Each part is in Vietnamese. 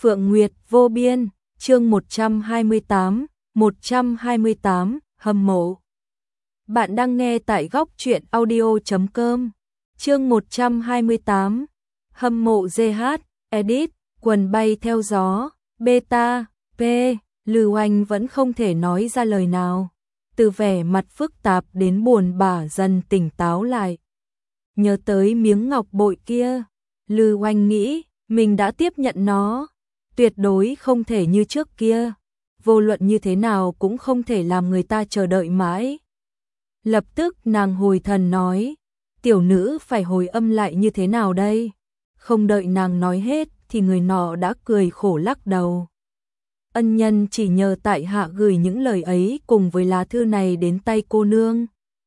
Phượng Nguyệt vô biên, chương 128, hâm mộ. Bạn đang nghe tại góc truyện audio.com. Chương 128, hâm mộ GH, edit, quần bay theo gió, beta, p, Lư Oanh vẫn không thể nói ra lời nào. Từ vẻ mặt phức tạp đến buồn bã dần tỉnh táo lại. Nhớ tới miếng ngọc bội kia, Lư Oanh nghĩ mình đã tiếp nhận nó, tuyệt đối không thể như trước kia, vô luận như thế nào cũng không thể làm người ta chờ đợi mãi. Lập tức nàng hồi thần nói, tiểu nữ phải hồi âm lại như thế nào đây? Không đợi nàng nói hết thì người nọ đã cười khổ lắc đầu. Ân nhân chỉ nhờ tại hạ gửi những lời ấy cùng với lá thư này đến tay cô nương.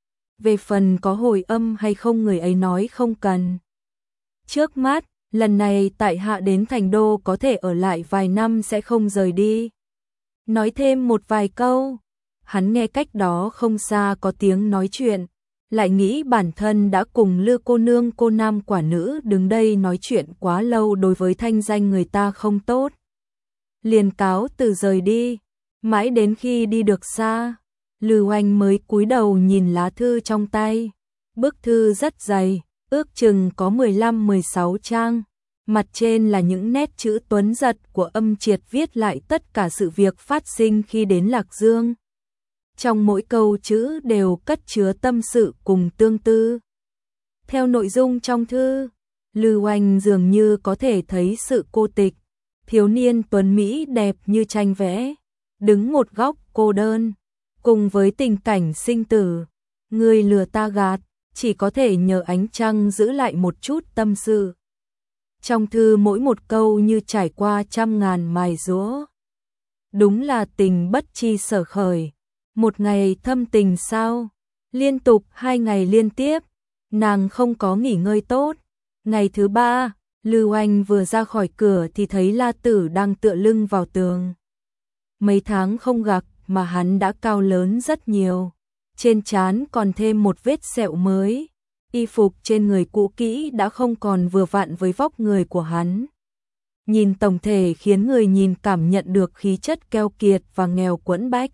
Về phần có hồi âm hay không người ấy nói không cần. Trước mắt, lần này tại hạ đến Thành Đô có thể ở lại vài năm sẽ không rời đi. Nói thêm một vài câu, hắn nghe cách đó không xa có tiếng nói chuyện, lại nghĩ bản thân đã cùng Lư cô nương cô nam quả nữ đứng đây nói chuyện quá lâu đối với thanh danh người ta không tốt. Liền cáo từ rời đi, mãi đến khi đi được xa, Lư Oanh mới cúi đầu nhìn lá thư trong tay. Bức thư rất dày, ước chừng có 15-16 trang, mặt trên là những nét chữ tuấn giật của Âm Triệt viết lại tất cả sự việc phát sinh khi đến Lạc Dương. Trong mỗi câu chữ đều cất chứa tâm sự cùng tương tư. Theo nội dung trong thư, Lư Oanh dường như có thể thấy sự cô tịch, thiếu niên tuấn Mỹ đẹp như tranh vẽ, đứng một góc cô đơn, cùng với tình cảnh sinh tử, người lừa ta gạt, chỉ có thể nhờ ánh trăng giữ lại một chút tâm sự. Trong thư mỗi một câu như trải qua trăm ngàn mài giũa. Đúng là tình bất chi sở khởi. Một ngày thâm tình sao? Liên tục 2 ngày liên tiếp, nàng không có nghỉ ngơi tốt. Ngày thứ 3, Lư Oanh vừa ra khỏi cửa thì thấy La Tử đang tựa lưng vào tường. Mấy tháng không gặp mà hắn đã cao lớn rất nhiều. Trên trán còn thêm một vết sẹo mới. Y phục trên người cũ kỹ đã không còn vừa vặn với vóc người của hắn. Nhìn tổng thể khiến người nhìn cảm nhận được khí chất keo kiệt và nghèo quẫn bách.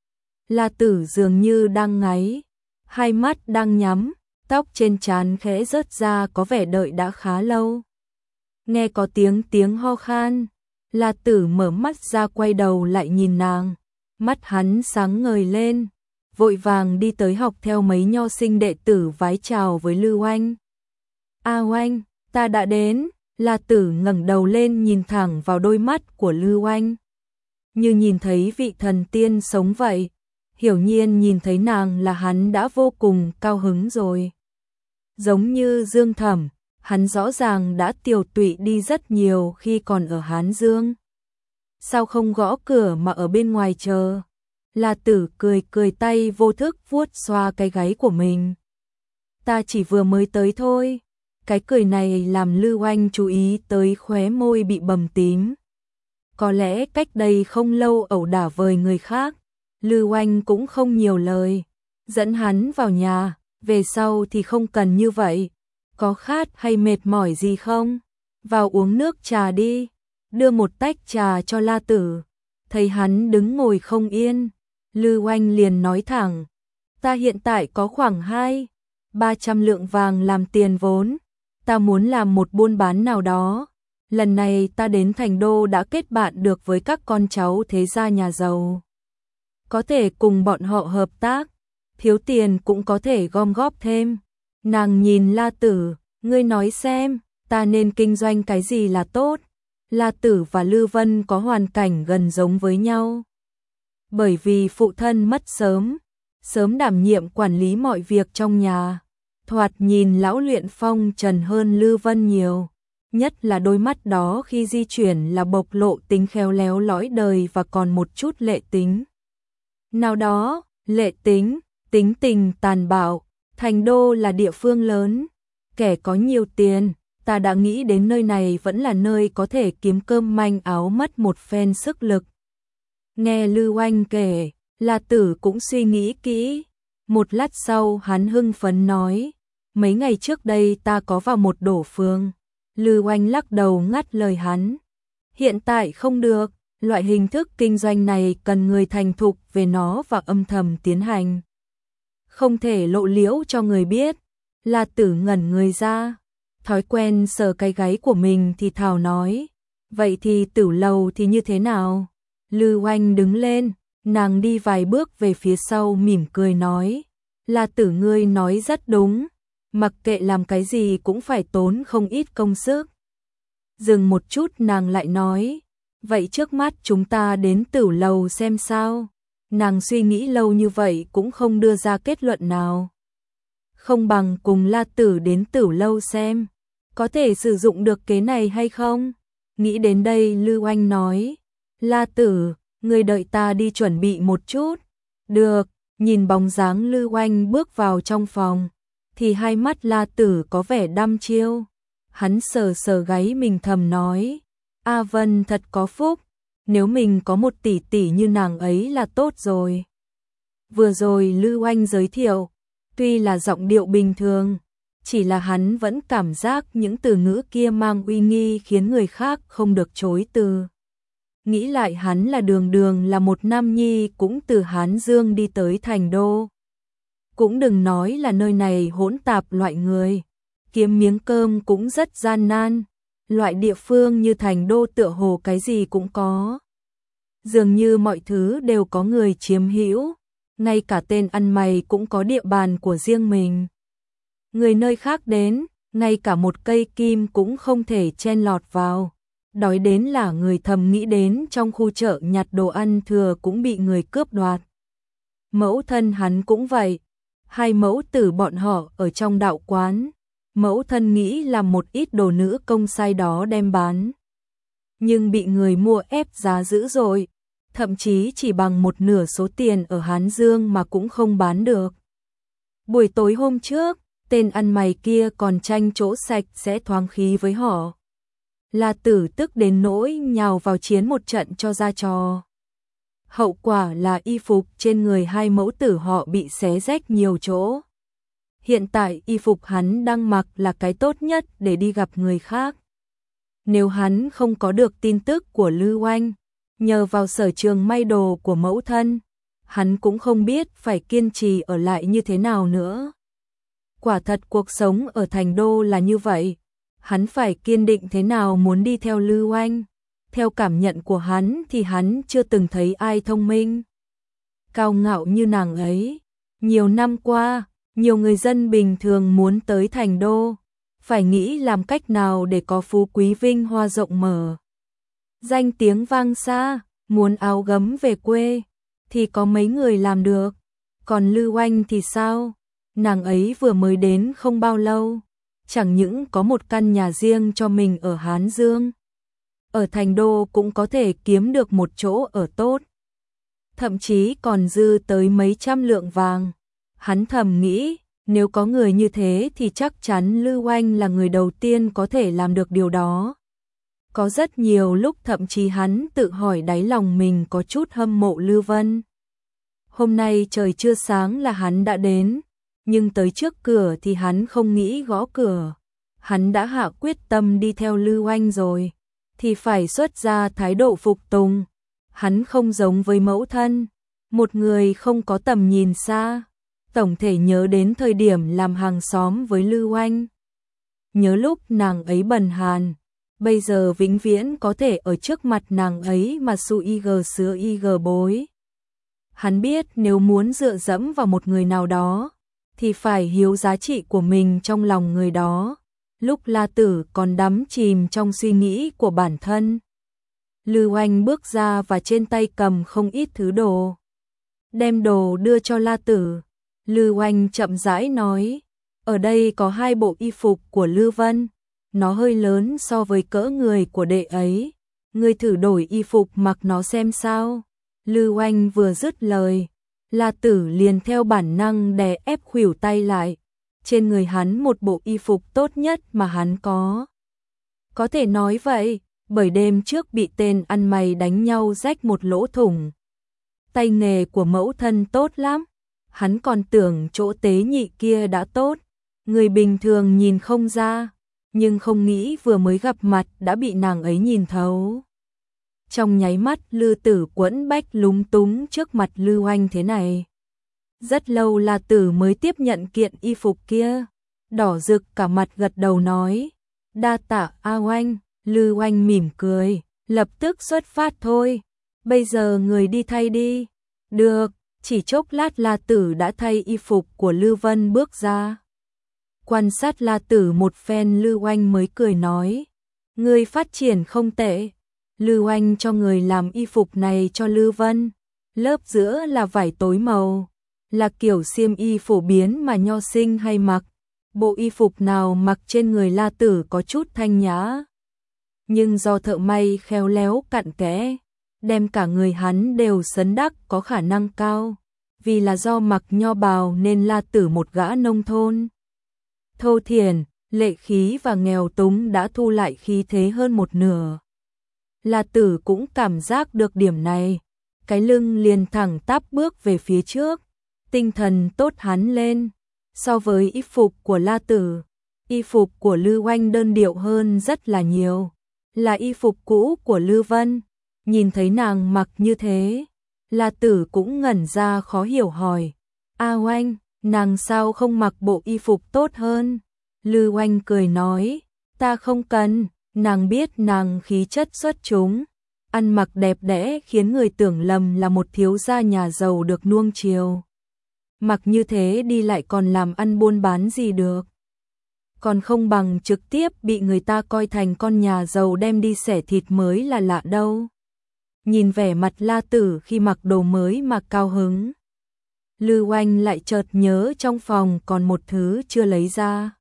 La Tử dường như đang ngáy, hai mắt đang nhắm, tóc trên trán khẽ rớt ra có vẻ đợi đã khá lâu. Nghe có tiếng ho khan, La Tử mở mắt ra quay đầu lại nhìn nàng, mắt hắn sáng ngời lên, vội vàng đi tới học theo mấy nho sinh đệ tử vái chào với Lư Oanh. A Oanh, ta đã đến. La Tử ngẩng đầu lên nhìn thẳng vào đôi mắt của Lư Oanh, như nhìn thấy vị thần tiên sống vậy. Hiển nhiên nhìn thấy nàng là hắn đã vô cùng cao hứng rồi. Giống như Dương Thẩm, hắn rõ ràng đã tiều tụy đi rất nhiều khi còn ở Hán Dương. Sao không gõ cửa mà ở bên ngoài chờ? La Tử cười tay vô thức vuốt xoa cái gáy của mình. Ta chỉ vừa mới tới thôi. Cái cười này làm Lư Oanh chú ý tới khóe môi bị bầm tím. Có lẽ cách đây không lâu ẩu đả với người khác, Lư Oanh cũng không nhiều lời, dẫn hắn vào nhà, về sau thì không cần như vậy. Có khát hay mệt mỏi gì không? Vào uống nước trà đi. Đưa một tách trà cho La Tử. Thấy hắn đứng ngồi không yên, Lư Oanh liền nói thẳng, ta hiện tại có khoảng 200-300 lượng vàng làm tiền vốn. Ta muốn làm một buôn bán nào đó. Lần này ta đến Thành Đô đã kết bạn được với các con cháu thế gia nhà giàu. Có thể cùng bọn họ hợp tác, thiếu tiền cũng có thể gom góp thêm. Nàng nhìn La Tử, ngươi nói xem, ta nên kinh doanh cái gì là tốt? La Tử và Lư Vân có hoàn cảnh gần giống với nhau. Bởi vì phụ thân mất sớm đảm nhiệm quản lý mọi việc trong nhà. Thoạt nhìn lão luyện phong trần hơn Lư Vân nhiều, nhất là đôi mắt đó khi di chuyển là bộc lộ tính khéo léo lõi đời và còn một chút lệ tính. Nào đó, lệ tính, tính tình tàn bạo, Thành Đô là địa phương lớn, kẻ có nhiều tiền, ta đã nghĩ đến nơi này vẫn là nơi có thể kiếm cơm manh áo mất một phen sức lực. Nghe Lư Oanh kể, La Tử cũng suy nghĩ kỹ, một lát sau hắn hưng phấn nói, mấy ngày trước đây ta có vào một đổ phương. Lư Oanh lắc đầu ngắt lời hắn. Hiện tại không được, loại hình thức kinh doanh này cần người thành thục về nó và âm thầm tiến hành. Không thể lộ liễu cho người biết. La Tử ngẩn người ra, thói quen sờ cái gáy của mình thì thào nói, vậy thì Tử lầu thì như thế nào? Lư Oanh đứng lên, nàng đi vài bước về phía sau mỉm cười nói, La Tử ngươi nói rất đúng, mặc kệ làm cái gì cũng phải tốn không ít công sức. Dừng một chút nàng lại nói, vậy trước mắt chúng ta đến Tử lầu xem sao? Nàng suy nghĩ lâu như vậy cũng không đưa ra kết luận nào. Không bằng cùng La Tử đến Tử lâu xem, có thể sử dụng được kế này hay không? Nghĩ đến đây Lư Oanh nói, La Tử, ngươi đợi ta đi chuẩn bị một chút. Được, nhìn bóng dáng Lư Oanh bước vào trong phòng, thì hai mắt La Tử có vẻ đăm chiêu. Hắn sờ sờ gáy mình thầm nói, A Vân thật có phúc, nếu mình có một tỷ tỷ như nàng ấy là tốt rồi. Vừa rồi Lư Oanh giới thiệu, tuy là giọng điệu bình thường, chỉ là hắn vẫn cảm giác những từ ngữ kia mang uy nghi khiến người khác không được chối từ. Nghĩ lại hắn là đường đường là một nam nhi cũng từ Hán Dương đi tới Thành Đô. Cũng đừng nói là nơi này hỗn tạp loại người, kiếm miếng cơm cũng rất gian nan. Loại địa phương như Thành Đô tựa hồ cái gì cũng có. Dường như mọi thứ đều có người chiếm hữu, ngay cả tên ăn mày cũng có địa bàn của riêng mình. Người nơi khác đến, ngay cả một cây kim cũng không thể chen lọt vào. Đói đến là người thầm nghĩ đến trong khu chợ nhặt đồ ăn thừa cũng bị người cướp đoạt. Mẫu thân hắn cũng vậy, hai mẫu tử bọn họ ở trong đạo quán. Mẫu thân nghĩ làm một ít đồ nữ công sai đó đem bán, nhưng bị người mua ép giá dữ dội, thậm chí chỉ bằng một nửa số tiền ở Hán Dương mà cũng không bán được. Buổi tối hôm trước, tên ăn mày kia còn tranh chỗ sạch sẽ thoáng khí với họ. La Tử tức đến nỗi nhào vào chiến một trận cho ra trò. Hậu quả là y phục trên người hai mẫu tử họ bị xé rách nhiều chỗ. Hiện tại y phục hắn đang mặc là cái tốt nhất để đi gặp người khác. Nếu hắn không có được tin tức của Lư Oanh, nhờ vào sở trường may đồ của mẫu thân, hắn cũng không biết phải kiên trì ở lại như thế nào nữa. Quả thật cuộc sống ở Thành Đô là như vậy, hắn phải kiên định thế nào muốn đi theo Lư Oanh. Theo cảm nhận của hắn thì hắn chưa từng thấy ai thông minh, cao ngạo như nàng ấy. Nhiều năm qua, nhiều người dân bình thường muốn tới Thành Đô, phải nghĩ làm cách nào để có phú quý vinh hoa rộng mở, danh tiếng vang xa, muốn áo gấm về quê, thì có mấy người làm được. Còn Lư Oanh thì sao? Nàng ấy vừa mới đến không bao lâu, chẳng những có một căn nhà riêng cho mình ở Hán Dương, ở Thành Đô cũng có thể kiếm được một chỗ ở tốt, thậm chí còn dư tới mấy trăm lượng vàng. Hắn thầm nghĩ, nếu có người như thế thì chắc chắn Lư Oanh là người đầu tiên có thể làm được điều đó. Có rất nhiều lúc thậm chí hắn tự hỏi đáy lòng mình có chút hâm mộ Lư Vân. Hôm nay trời chưa sáng là hắn đã đến, nhưng tới trước cửa thì hắn không nghĩ gõ cửa. Hắn đã hạ quyết tâm đi theo Lư Oanh rồi, thì phải xuất ra thái độ phục tùng. Hắn không giống với mẫu thân, một người không có tầm nhìn xa. Tổng thể nhớ đến thời điểm làm hàng xóm với Lư Oanh, nhớ lúc nàng ấy bần hàn, bây giờ vĩnh viễn có thể ở trước mặt nàng ấy mà xui sứa bối. Hắn biết nếu muốn dựa dẫm vào một người nào đó, thì phải hiếu giá trị của mình trong lòng người đó. Lúc La Tử còn đắm chìm trong suy nghĩ của bản thân, Lư Oanh bước ra và trên tay cầm không ít thứ đồ. Đem đồ đưa cho La Tử. Lư Oanh chậm rãi nói, ở đây có 2 bộ y phục của Lư Vân, nó hơi lớn so với cỡ người của đệ ấy, ngươi thử đổi y phục mặc nó xem sao. Lư Oanh vừa dứt lời, La Tử liền theo bản năng đè ép khuỷu tay lại. Trên người hắn một bộ y phục tốt nhất mà hắn có. Có thể nói vậy, bởi đêm trước bị tên ăn mày đánh nhau rách một lỗ thủng. Tay nghề của mẫu thân tốt lắm. Hắn còn tưởng chỗ tế nhị kia đã tốt, người bình thường nhìn không ra, nhưng không nghĩ vừa mới gặp mặt đã bị nàng ấy nhìn thấu. Trong nháy mắt Lư Tử quẫn bách lúng túng trước mặt Lư Oanh thế này. Rất lâu La Tử mới tiếp nhận kiện y phục kia, đỏ rực cả mặt gật đầu nói, đa tạ A Oanh. Lư Oanh mỉm cười, lập tức xuất phát thôi, bây giờ người đi thay đi. Được, chỉ chốc lát La Tử đã thay y phục của Lư Vân bước ra. Quan sát La Tử một phen Lư Oanh mới cười nói, người phát triển không tệ. Lư Oanh cho người làm y phục này cho Lư Vân, lớp giữa là vải tối màu, là kiểu xiêm y phổ biến mà nho sinh hay mặc. Bộ y phục nào mặc trên người La Tử có chút thanh nhã, nhưng do thợ may khéo léo cặn kẽ, đem cả người hắn đều sấn đắc có khả năng cao. Vì là do mặc nho bào nên La Tử một gã nông thôn thô thiển, lệ khí và nghèo túng đã thu lại khí thế hơn một nửa. La Tử cũng cảm giác được điểm này, cái lưng liền thẳng tắp bước về phía trước, tinh thần tốt hắn lên. So với y phục của La Tử, y phục của Lư Oanh đơn điệu hơn rất là nhiều, là y phục cũ của Lư Vân. Nhìn thấy nàng mặc như thế, La Tử cũng ngẩn ra khó hiểu hỏi, A Oanh, nàng sao không mặc bộ y phục tốt hơn? Lư Oanh cười nói, ta không cần. Nàng biết nàng khí chất xuất chúng, ăn mặc đẹp đẽ khiến người tưởng lầm là một thiếu gia nhà giàu được nuông chiều. Mặc như thế đi lại còn làm ăn buôn bán gì được. Còn không bằng trực tiếp bị người ta coi thành con nhà giàu đem đi xẻ thịt mới là lạ đâu. Nhìn vẻ mặt La Tử khi mặc đồ mới mà cao hứng, Lư Oanh lại chợt nhớ trong phòng còn một thứ chưa lấy ra.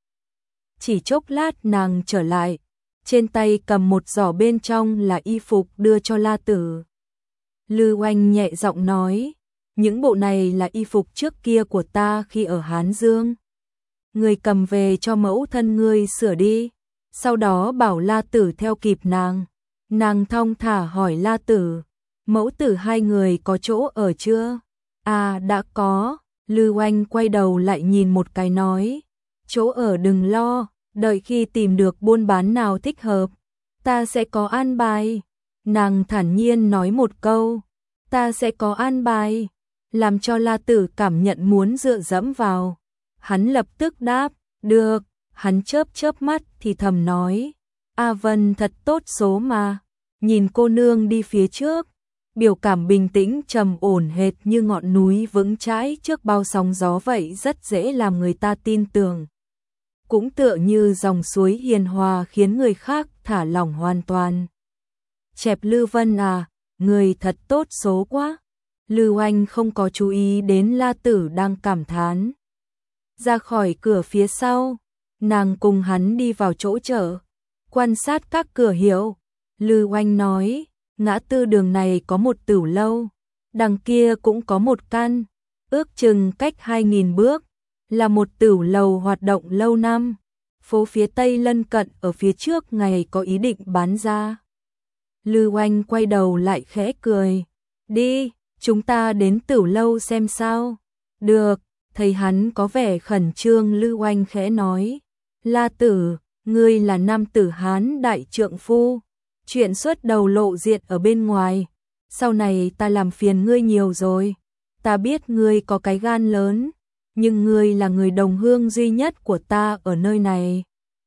Chỉ chốc lát nàng trở lại, trên tay cầm một giỏ bên trong là y phục đưa cho La Tử. Lư Oanh nhẹ giọng nói, những bộ này là y phục trước kia của ta khi ở Hán Dương. Người cầm về cho mẫu thân ngươi sửa đi. Sau đó bảo La Tử theo kịp nàng. Nàng thong thả hỏi La Tử, mẫu tử hai người có chỗ ở chưa? À đã có. Lư Oanh quay đầu lại nhìn một cái nói, chỗ ở đừng lo, đợi khi tìm được buôn bán nào thích hợp, ta sẽ có an bài. Nàng thản nhiên nói một câu, ta sẽ có an bài, làm cho La Tử cảm nhận muốn dựa dẫm vào. Hắn lập tức đáp, được. Hắn chớp chớp mắt thì thầm nói, A Vân thật tốt số mà. Nhìn cô nương đi phía trước, biểu cảm bình tĩnh trầm ổn hệt như ngọn núi vững chãi trước bao sóng gió vậy, rất dễ làm người ta tin tưởng. Cũng tựa như dòng suối hiền hòa khiến người khác thả lỏng hoàn toàn. Chẹp Lư Vân à, người thật tốt số quá. Lư Oanh không có chú ý đến La Tử đang cảm thán. Ra khỏi cửa phía sau, nàng cùng hắn đi vào chỗ chợ, quan sát các cửa hiệu. Lư Oanh nói, ngã tư đường này có một tửu lâu, đằng kia cũng có một căn, ước chừng cách 2.000 bước, là một tửu lầu hoạt động lâu năm. Phố phía tây lân cận ở phía trước ngày có ý định bán ra. Lư Oanh quay đầu lại khẽ cười, đi, chúng ta đến tửu lâu xem sao. Được. Thấy hắn có vẻ khẩn trương, Lư Oanh khẽ nói, La Tử, ngươi là nam tử Hán đại trượng phu, chuyện xuất đầu lộ diện ở bên ngoài, sau này ta làm phiền ngươi nhiều rồi. Ta biết ngươi có cái gan lớn, nhưng ngươi là người đồng hương duy nhất của ta ở nơi này.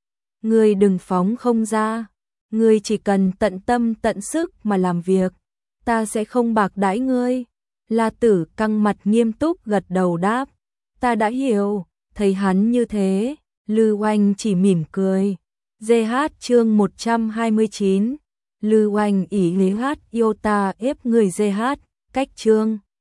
Ngươi đừng phóng không ra, ngươi chỉ cần tận tâm tận sức mà làm việc, ta sẽ không bạc đãi ngươi. La Tử căng mặt nghiêm túc gật đầu đáp, ta đã hiểu. Thấy hắn như thế, Lư Oanh chỉ mỉm cười. GH chương 129, Lư Oanh ỷ lý hát yêu ta ép người GH, cách chương